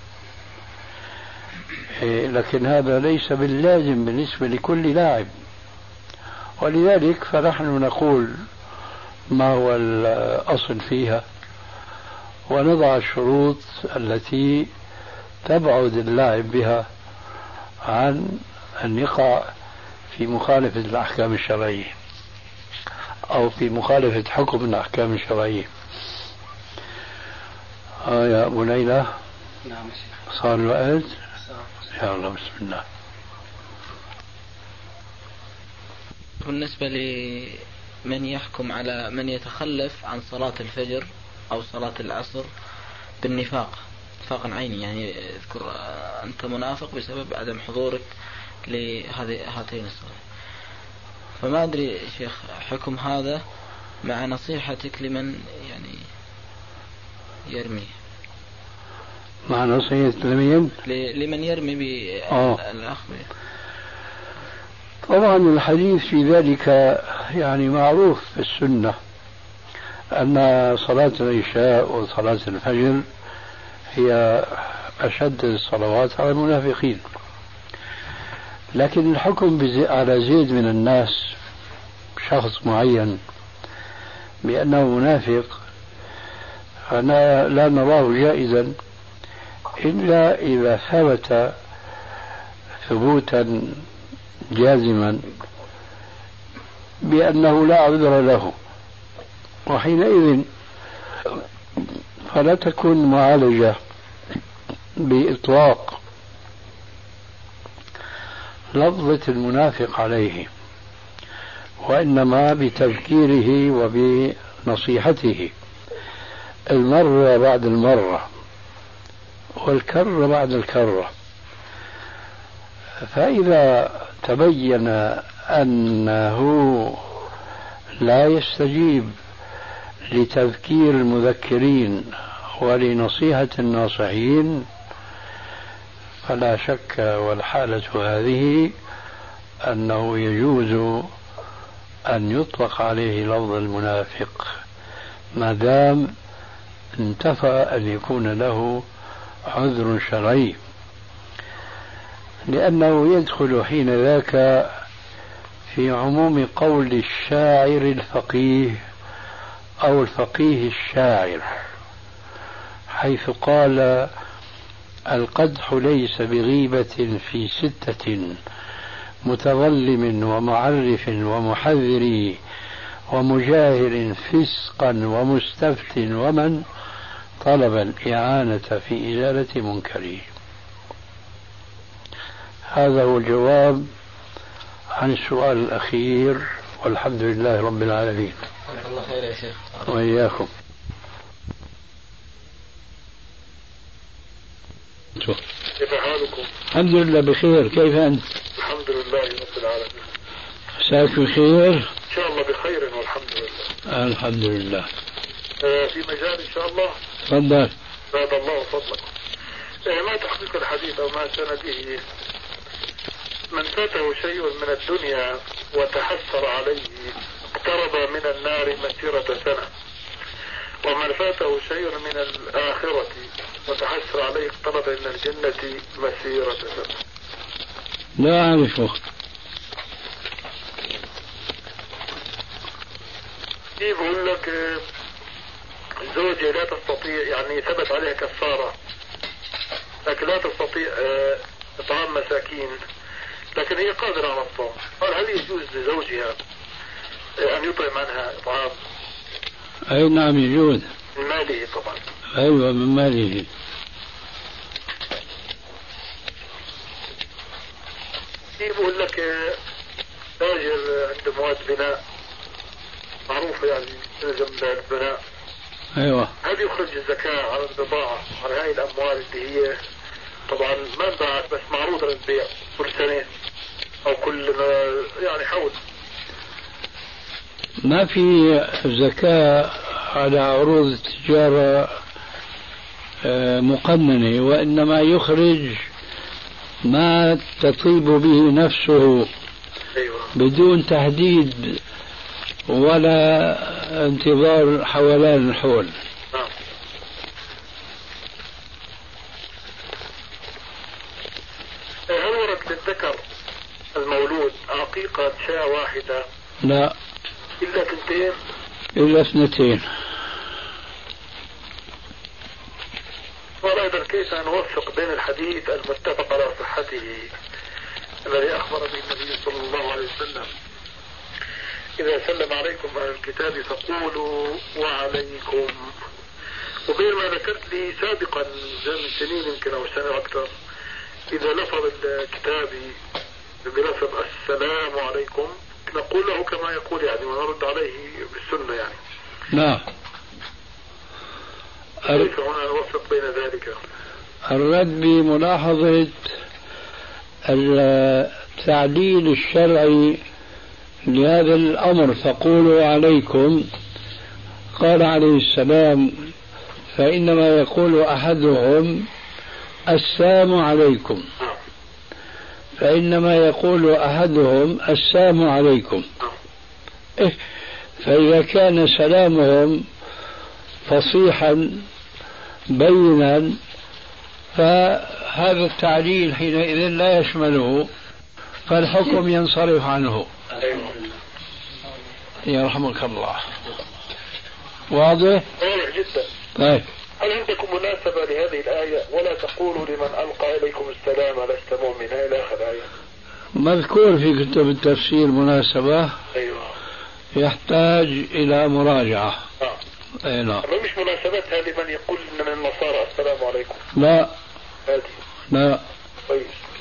لكن هذا ليس باللازم بالنسبة لكل لاعب. ولذلك فنحن نقول ما هو الأصل فيها ونضع الشروط التي تبعد اللاعب بها عن أن يقع في مخالفة الأحكام الشرعية أو في مخالفة حكم من الأحكام الشرعية. يا أبو ليلى. نعم شيخ. صار الوقت؟ يا الله بسم الله. بالنسبة لمن يحكم على من يتخلف عن صلاة الفجر أو صلاة العصر بالنفاق، نفاقا عيني، يعني اذكر أنت منافق بسبب عدم حضورك لهاتين الصلاة، فما أدري شيخ حكم هذا مع نصيحتك لمن يعني يرمي، مع نصيحة لمن يرمي بالأخ. طبعا الحديث في ذلك يعني معروف في السنة أن صلاة العشاء وصلاة الفجر هي أشد الصلوات على المنافقين، لكن الحكم على زيد من الناس شخص معين بأنه منافق أنا لا نراه جائزا إلا إذا ثبت ثبوتا جازما بأنه لا عذر له، وحينئذ فلا تكون معالجة بإطلاق لفظة المنافق عليه، وإنما بتذكيره وبنصيحته المرة بعد المرة والكرة بعد الكرة. فإذا تبين أنه لا يستجيب لتذكير المذكرين ولنصيحة الناصحين فلا شك والحالة هذه أنه يجوز أن يطلق عليه لفظ المنافق ما دام انتفى أن يكون له عذر شرعي، لأنه يدخل حين ذاك في عموم قول الشاعر الفقيه أو الفقيه الشاعر، حيث قال القدح ليس بغيبة في 6 متظلم ومعرف ومحذر ومجاهر فسقا ومستفت ومن طلب الإعانة في إزالة منكره. هذا هو الجواب عن السؤال الأخير، والحمد لله رب العالمين. الله خير يا شيخ. وإياكم. كيف حالكم؟ الحمد لله بخير، كيف أنت؟ الحمد لله رب العالمين. مساك بخير. إن شاء الله بخير والحمد لله. الحمد لله. في مجال إن شاء الله. تفضل. زاد الله فضلك. ما تحقيق الحديث أو ما سنده؟ من فاته شيء من الدنيا وتحسر عليه اقترب من النار مسيرة سنة، ومن فاته شيء من الآخرة وتحسر عليه اقترب من الجنة مسيرة سنة. لا أعرفه. يقول لك زوجي لا تستطيع، يعني ثبت عليها كفارة لكن لا تستطيع إطعام مساكين، لكن هي قادرة على الصوم، قال هل يجوز لزوجها أن يطعم عنها إطعام؟ أي نعم يجوز. من ماله طبعا. أيوة من ماله. يقول لك تاجر عند مواد بناء معروفة، يعني جنب البناء. أيوة. هل يخرج الزكاة على البضاعة على هاي الأموال اللي هي طبعا ما انباعت بس معروضة للبيع كل سنة أو كل يعني حول؟ ما في زكاة على عروض التجارة مقننة، وإنما يخرج ما تطيب به نفسه. أيوة. بدون تهديد ولا انتظار حولان الحول. هل ورد للذكر المولود عقيقة شاة واحدة؟ لا. إلا اثنتين؟ إلا اثنتين. وأيضا كيف نوفق بين الحديث المتفق على صحته الذي أخبر به النبي صلى الله عليه وسلم إذا سلم عليكم أهل الكتاب فقولوا وعليكم، وبين ما ذكرت لي سابقا من سنين يمكن أو سنة أكثر إذا لفظ الكتاب بلفظ السلام عليكم نقول له كما يقول يعني ونرد عليه بالسنة يعني. نعم. كيف هنا نوفق بين ذلك؟ الرد بملاحظة التعديل الشرعي لهذا الأمر فقولوا عليكم. قال عليه السلام فإنما يقول أحدهم السلام عليكم، فإنما يقول أحدهم السلام عليكم. فإذا كان سلامهم فصيحا بينا فهذا التعليل حينئذ لا يشمله، فالحكم ينصرف عنه. يرحمك الله. واضح؟ واضح جدا. طيب. هل عندكم مناسبة لهذه الآية ولا تقولوا لمن ألقى إليكم السلام لست مؤمنا إلى آخر الآية؟ مذكور في كتب التفسير مناسبة. أيوة. يحتاج إلى مراجعة. أي نعم. مش مناسبتها لمن يقول من النصارى السلام عليكم؟ لا. هذه. لا. طيب.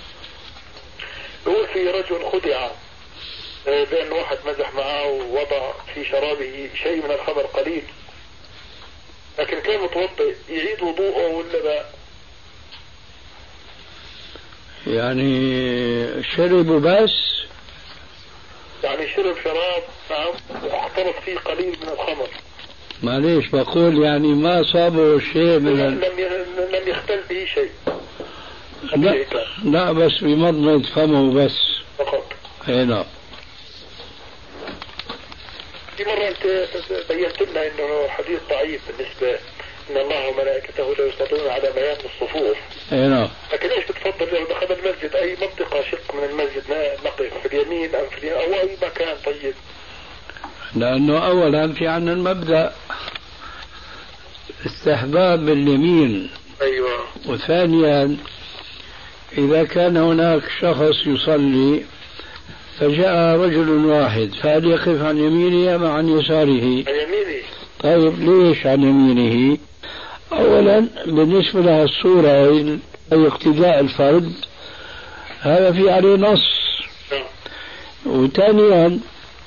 يقول في رجل خدع بأن واحد مزح معه ووضع في شرابه شيء من الخمر قليل، لكن كان متوضئ، يعيد وضوءه ولا لا؟ يعني شرب بس؟ يعني شرب شراب نعم واحترق فيه قليل من الخمر. معليش بقول يعني ما صابه شيء من لم يختل به شيء. لا, لا بس بمضمض فمه بس فقط. اي نعم. في مرة أنت بينت لنا أنه حديث ضعيف بالنسبة إن الله وملائكته لا يصلون على ميامن الصفوف. أي نعم. لكن ليش بتفضل لو دخل المسجد أي منطقة شق من المسجد نقف في اليمين أم في اليمين أو أي مكان؟ طيب. لأنه أولا في عنا المبدأ استحباب اليمين. أيوة. وثانيا إذا كان هناك شخص يصلي فجاء رجل واحد فهل يقف عن يمينه أم عن يساره؟ عن يمينه. طيب ليش عن يمينه؟ أولا بالنسبة لها الصورة أي اقتداء الفرد هذا في عليه نص. وثانيا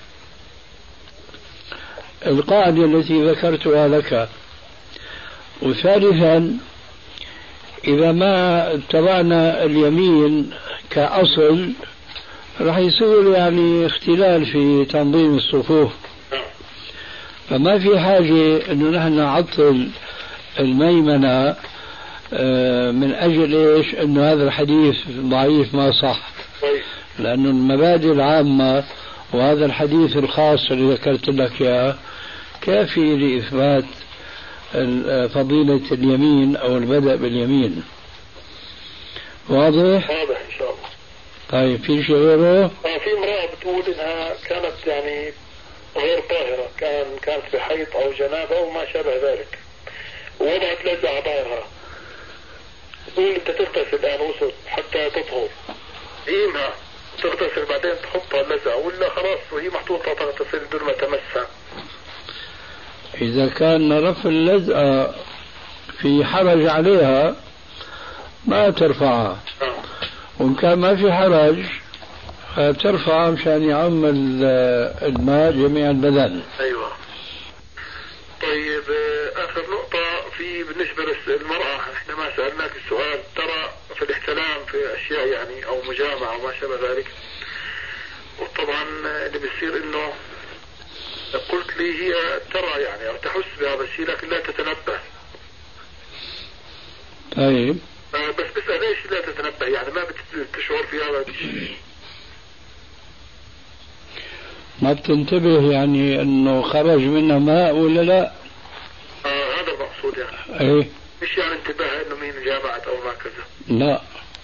القاعدة التي ذكرتها لك. وثالثا إذا ما اتبعنا اليمين كأصل راح يصير يعني اختلال في تنظيم الصفوف. فما في حاجة انه نحن نعطل الميمنة من اجل ايش؟ انه هذا الحديث ضعيف ما صح. لأن المبادئ العامة وهذا الحديث الخاص اللي ذكرت لك اياه كافي لإثبات فضيلة اليمين أو البدء باليمين. واضح؟ واضح إن شاء الله. طيب في شيء غيره؟ في امرأة بتقول إنها كانت يعني غير طاهرة، كانت بحيض أو جنابة أو ما شابه ذلك، ووضعت لزة على ظهرها، تقول أنت تغتسل الآن غسل حتى تطهر، قيمها تغتسل بعدين تحطها اللزة ولا خلاص وهي محطوطة تغتسل بدون ما تمسها؟ إذا كان رفع اللزقة في حرج عليها ما ترفعها، وإن كان ما في حرج ترفع مشان يعم الماء جميع البدن. أيوة. طيب آخر نقطة بالنسبة للمرأة، احنا ما سألناك السؤال، ترى في الاحتلام في أشياء يعني أو مجامعة وما شابه ذلك، وطبعا اللي بيصير إنه قلت لي هي ترى يعني أو تحس بهذا الشيء لكن لا تتنبه. طيب بس بسأل ليش لا تتنبه، يعني ما بتشعر في هذا الشيء؟ ما بتنتبه يعني انه خرج منها ماء ولا لا؟ هذا المقصود يعني. ايه مش يعني انتباه انه مين جامعت او ما كذا. لا.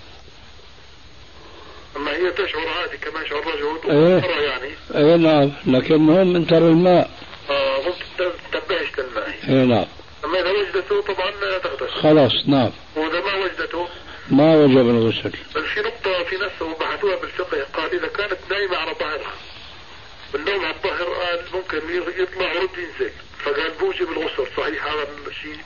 اما هي تشعر عادي كما يشعر الرجل. ايه ترى يعني. ايه نعم، لكن مهم ان ترى الماء. ممكن تنتبهش للماء. ايه نعم. اما اذا وجدته طبعا لا تغتسل. خلاص نعم. واذا ما وجدته ما وجب الغسل. في نقطة في ناس بحثوها بالفقه، قال اذا كانت نايمة على ظهرها والنوم على الظهر قال ممكن يطلع ورد ينزل، فقال بوجب الغسل، صحيح هذا الشيء؟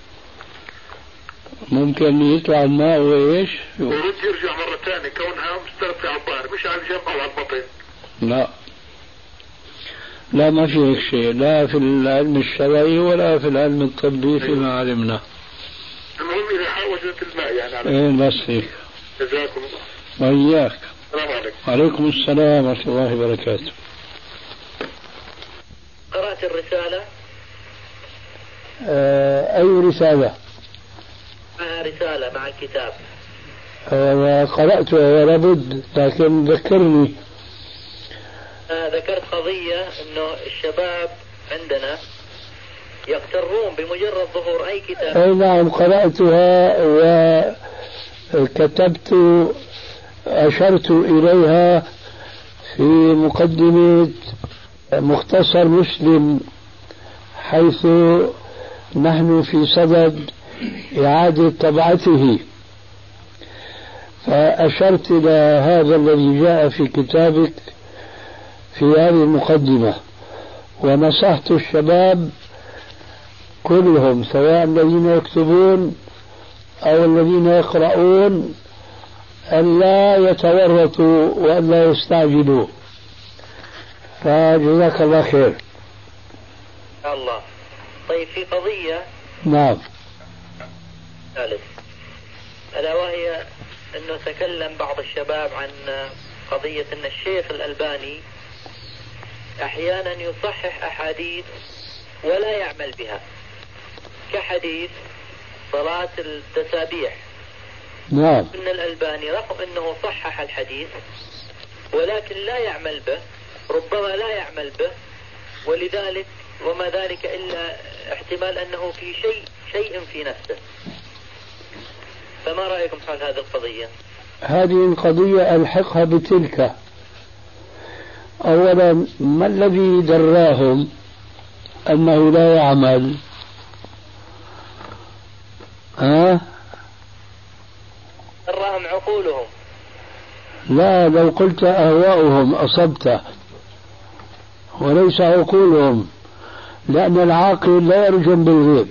ممكن يطلع الماء وايش؟ ورد يرجع مرة ثانية كونها مستلقية على الظهر مش على الجنب او على البطن. لا لا، ما في هيك شيء، لا في العلم الشرعي ولا في العلم الطبي فيما علمنا. المهم اذا وجدت الماء يعني على ايه بس هيك. جزاكم الله. وإياك. السلام عليكم. وعليكم السلام ورحمة الله وبركاته. قرأت الرسالة؟ أي رسالة؟ رسالة مع الكتاب. قرأتها ولا بد، لكن ذكرني. ذكرت قضية انه الشباب عندنا يغترون بمجرد ظهور اي كتاب. اي نعم قرأتها وكتبت أشرت إليها في مقدمة مختصر مسلم، حيث نحن في صدد إعادة طبعته، فأشرت إلى هذا الذي جاء في كتابك في هذه المقدمة، ونصحت الشباب كلهم سواء الذين يكتبون أو الذين يقرؤون ألا يتورطوا وألا يستعجلوا. فجزاك الله خير. الله. طيب في قضية. نعم. ثالث، ألا وهي أنه تكلم بعض الشباب عن قضية أن الشيخ الألباني أحيانا يصحح أحاديث ولا يعمل بها، كحديث صلاة التسابيح. نعم. أن الألباني رغم أنه صحح الحديث ولكن لا يعمل به، ربما لا يعمل به، ولذلك وما ذلك إلا احتمال أنه في شيء في نفسه. فما رأيكم حول هذه القضية؟ هذه القضية ألحقها بتلك. أولا، ما الذي دراهم أنه لا يعمل؟ دراهم عقولهم. لا، لو قلت أهواؤهم أصبت، وليس عقولهم، لأن العاقل لا يرجم بالغيب.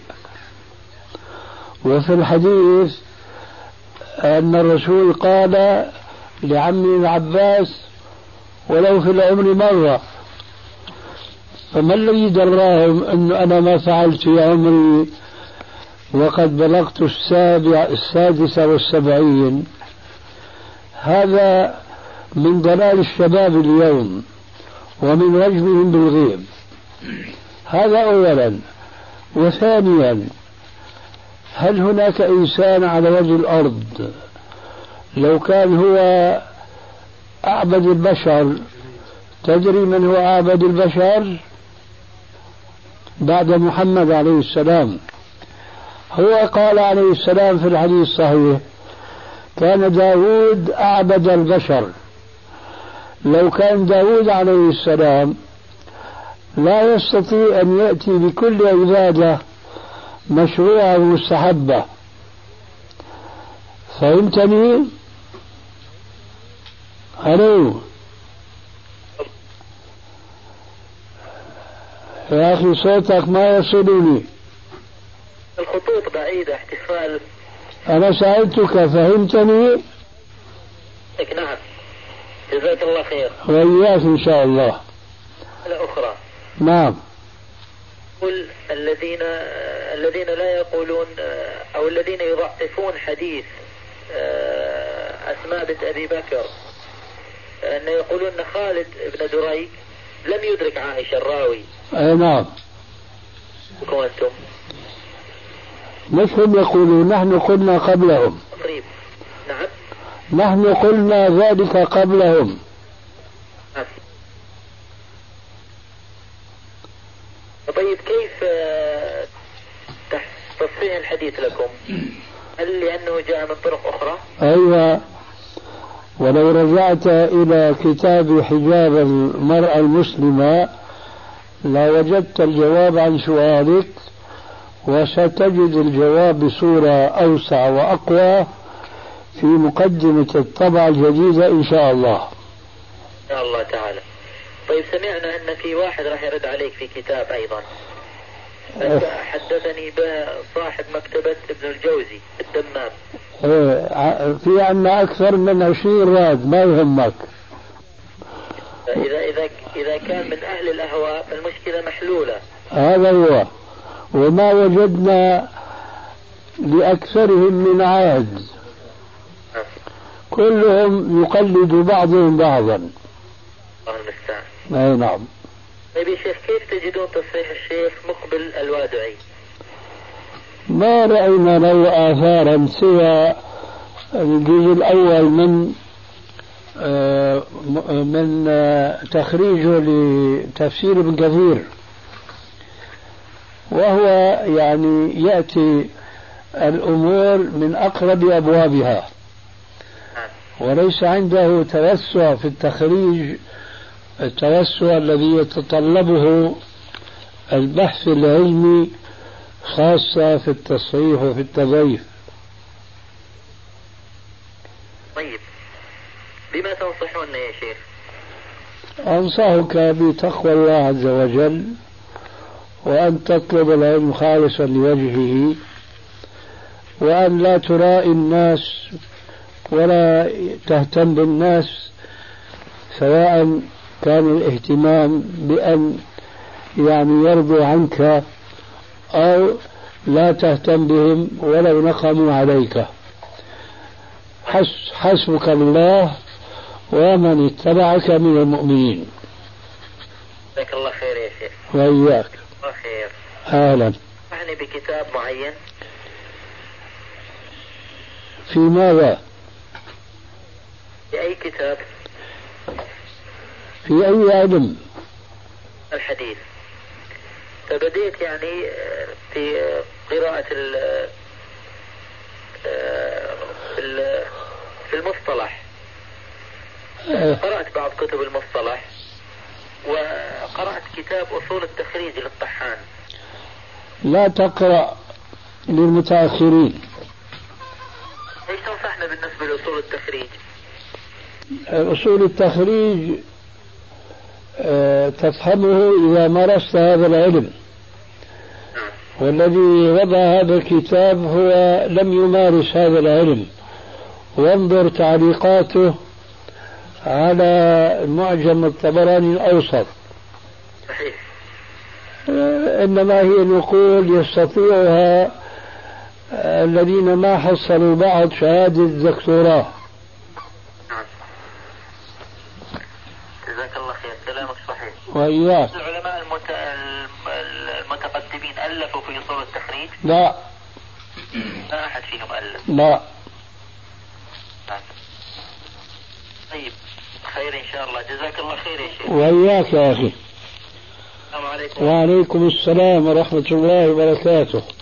وفي الحديث أن الرسول قال لعمي العباس ولو في العمر مرة. فما الذي دراهم أن أنا ما فعلت يا عمري وقد بلغت 76 هذا من ضلال الشباب اليوم ومن رجمهم بالغيب. هذا أولا. وثانيا، هل هناك إنسان على وجه الأرض لو كان هو أعبد البشر، تدري من هو أعبد البشر بعد محمد عليه السلام؟ هو قال عليه السلام في الحديث الصحيح: كان داود أعبد البشر. لو كان داود عليه السلام لا يستطيع أن يأتي بكل عبادة مشروعة ومستحبة. فهمتني؟ ألو يا أخي، صوتك ما يصلني، الخطوط بعيدة. احتفال. أنا سألتك فهمتني؟ نعم، جزاك الله خير. وإياك إن شاء الله. الأخرى. نعم. قل الذين لا يقولون أو الذين يضعفون حديث أسماء بنت أبي بكر، أن يقولون أن خالد بن دريك لم يدرك عائشة الراوي. أي نعم. وأنتم؟ مش هم يقولون، نحن قلنا قبلهم. طيب. نعم. نحن قلنا ذلك قبلهم. نعم. طيب، كيف تصحيح الحديث لكم؟ هل لأنه جاء من طرق أخرى؟ أيوة. ولو رجعت إلى كتاب حجاب المرأة المسلمة لوجدت الجواب عن سؤالك، وستجد الجواب بصورة أوسع وأقوى في مقدمة الطبعة الجديدة إن شاء الله. إن شاء الله تعالى. طيب، سمعنا أن في واحد راح يرد عليك في كتاب أيضا. حدثني به صاحب مكتبة ابن الجوزي الدمام. في عنا أكثر من 20 راد، ما يهمك. إذا كان من أهل الأهواء فالمشكلة محلولة. هذا هو. وما وجدنا لأكثرهم من عهد، كلهم يقلد بعضهم بعضا. الله المستعان. أي نعم. طيب يا شيخ، كيف تجدون تصحيح الشيخ مقبل الوادعي؟ ما رأينا له آثارا سوى الجزء الأول من تخريجه لتفسير ابن كثير، وهو يعني يأتي الأمور من أقرب أبوابها، وليس عنده توسع في التخريج، التوسع الذي يتطلبه البحث العلمي، خاصة في التصحيح وفي التضعيف. طيب، بما تنصحون يا شيخ؟ أنصحك بتقوى الله عز وجل، وأن تطلب العلم خالصا لوجهه، وأن لا ترائي الناس ولا تهتم بالناس، سواء كان الاهتمام بأن يعني يرضوا عنك أو لا تهتم بهم ولو نقموا عليك. حسبك الله ومن اتبعك من المؤمنين. جزاك الله خير يا شيخ. وإياك. الله خير. أهلا. أعني بكتاب معين. في ماذا؟ في أي كتاب؟ في أي علم؟ الحديث. فبديت يعني في قراءة في المصطلح. قرأت بعض كتب المصطلح، وقرأت كتاب أصول التخريج للطحان. لا تقرأ للمتأخرين. ايش تنصحنا بالنسبة لأصول التخريج؟ أصول التخريج تفهمه إذا مارست هذا العلم، والذي وضع هذا الكتاب هو لم يمارس هذا العلم. وانظر تعليقاته على معجم الطبراني الأوسط. صحيح. إنما هي نقول يستطيعها الذين ما حصلوا بعد شهادة الدكتوراه. وإياك. العلماء المتقدمين ألفوا في أصول التخريج؟ لا. ما أحد فيهم ألف؟ لا. طيب خير إن شاء الله، جزاك الله خير يا شيخ. وإياك يا أخي. السلام عليكم. وعليكم السلام ورحمة الله وبركاته.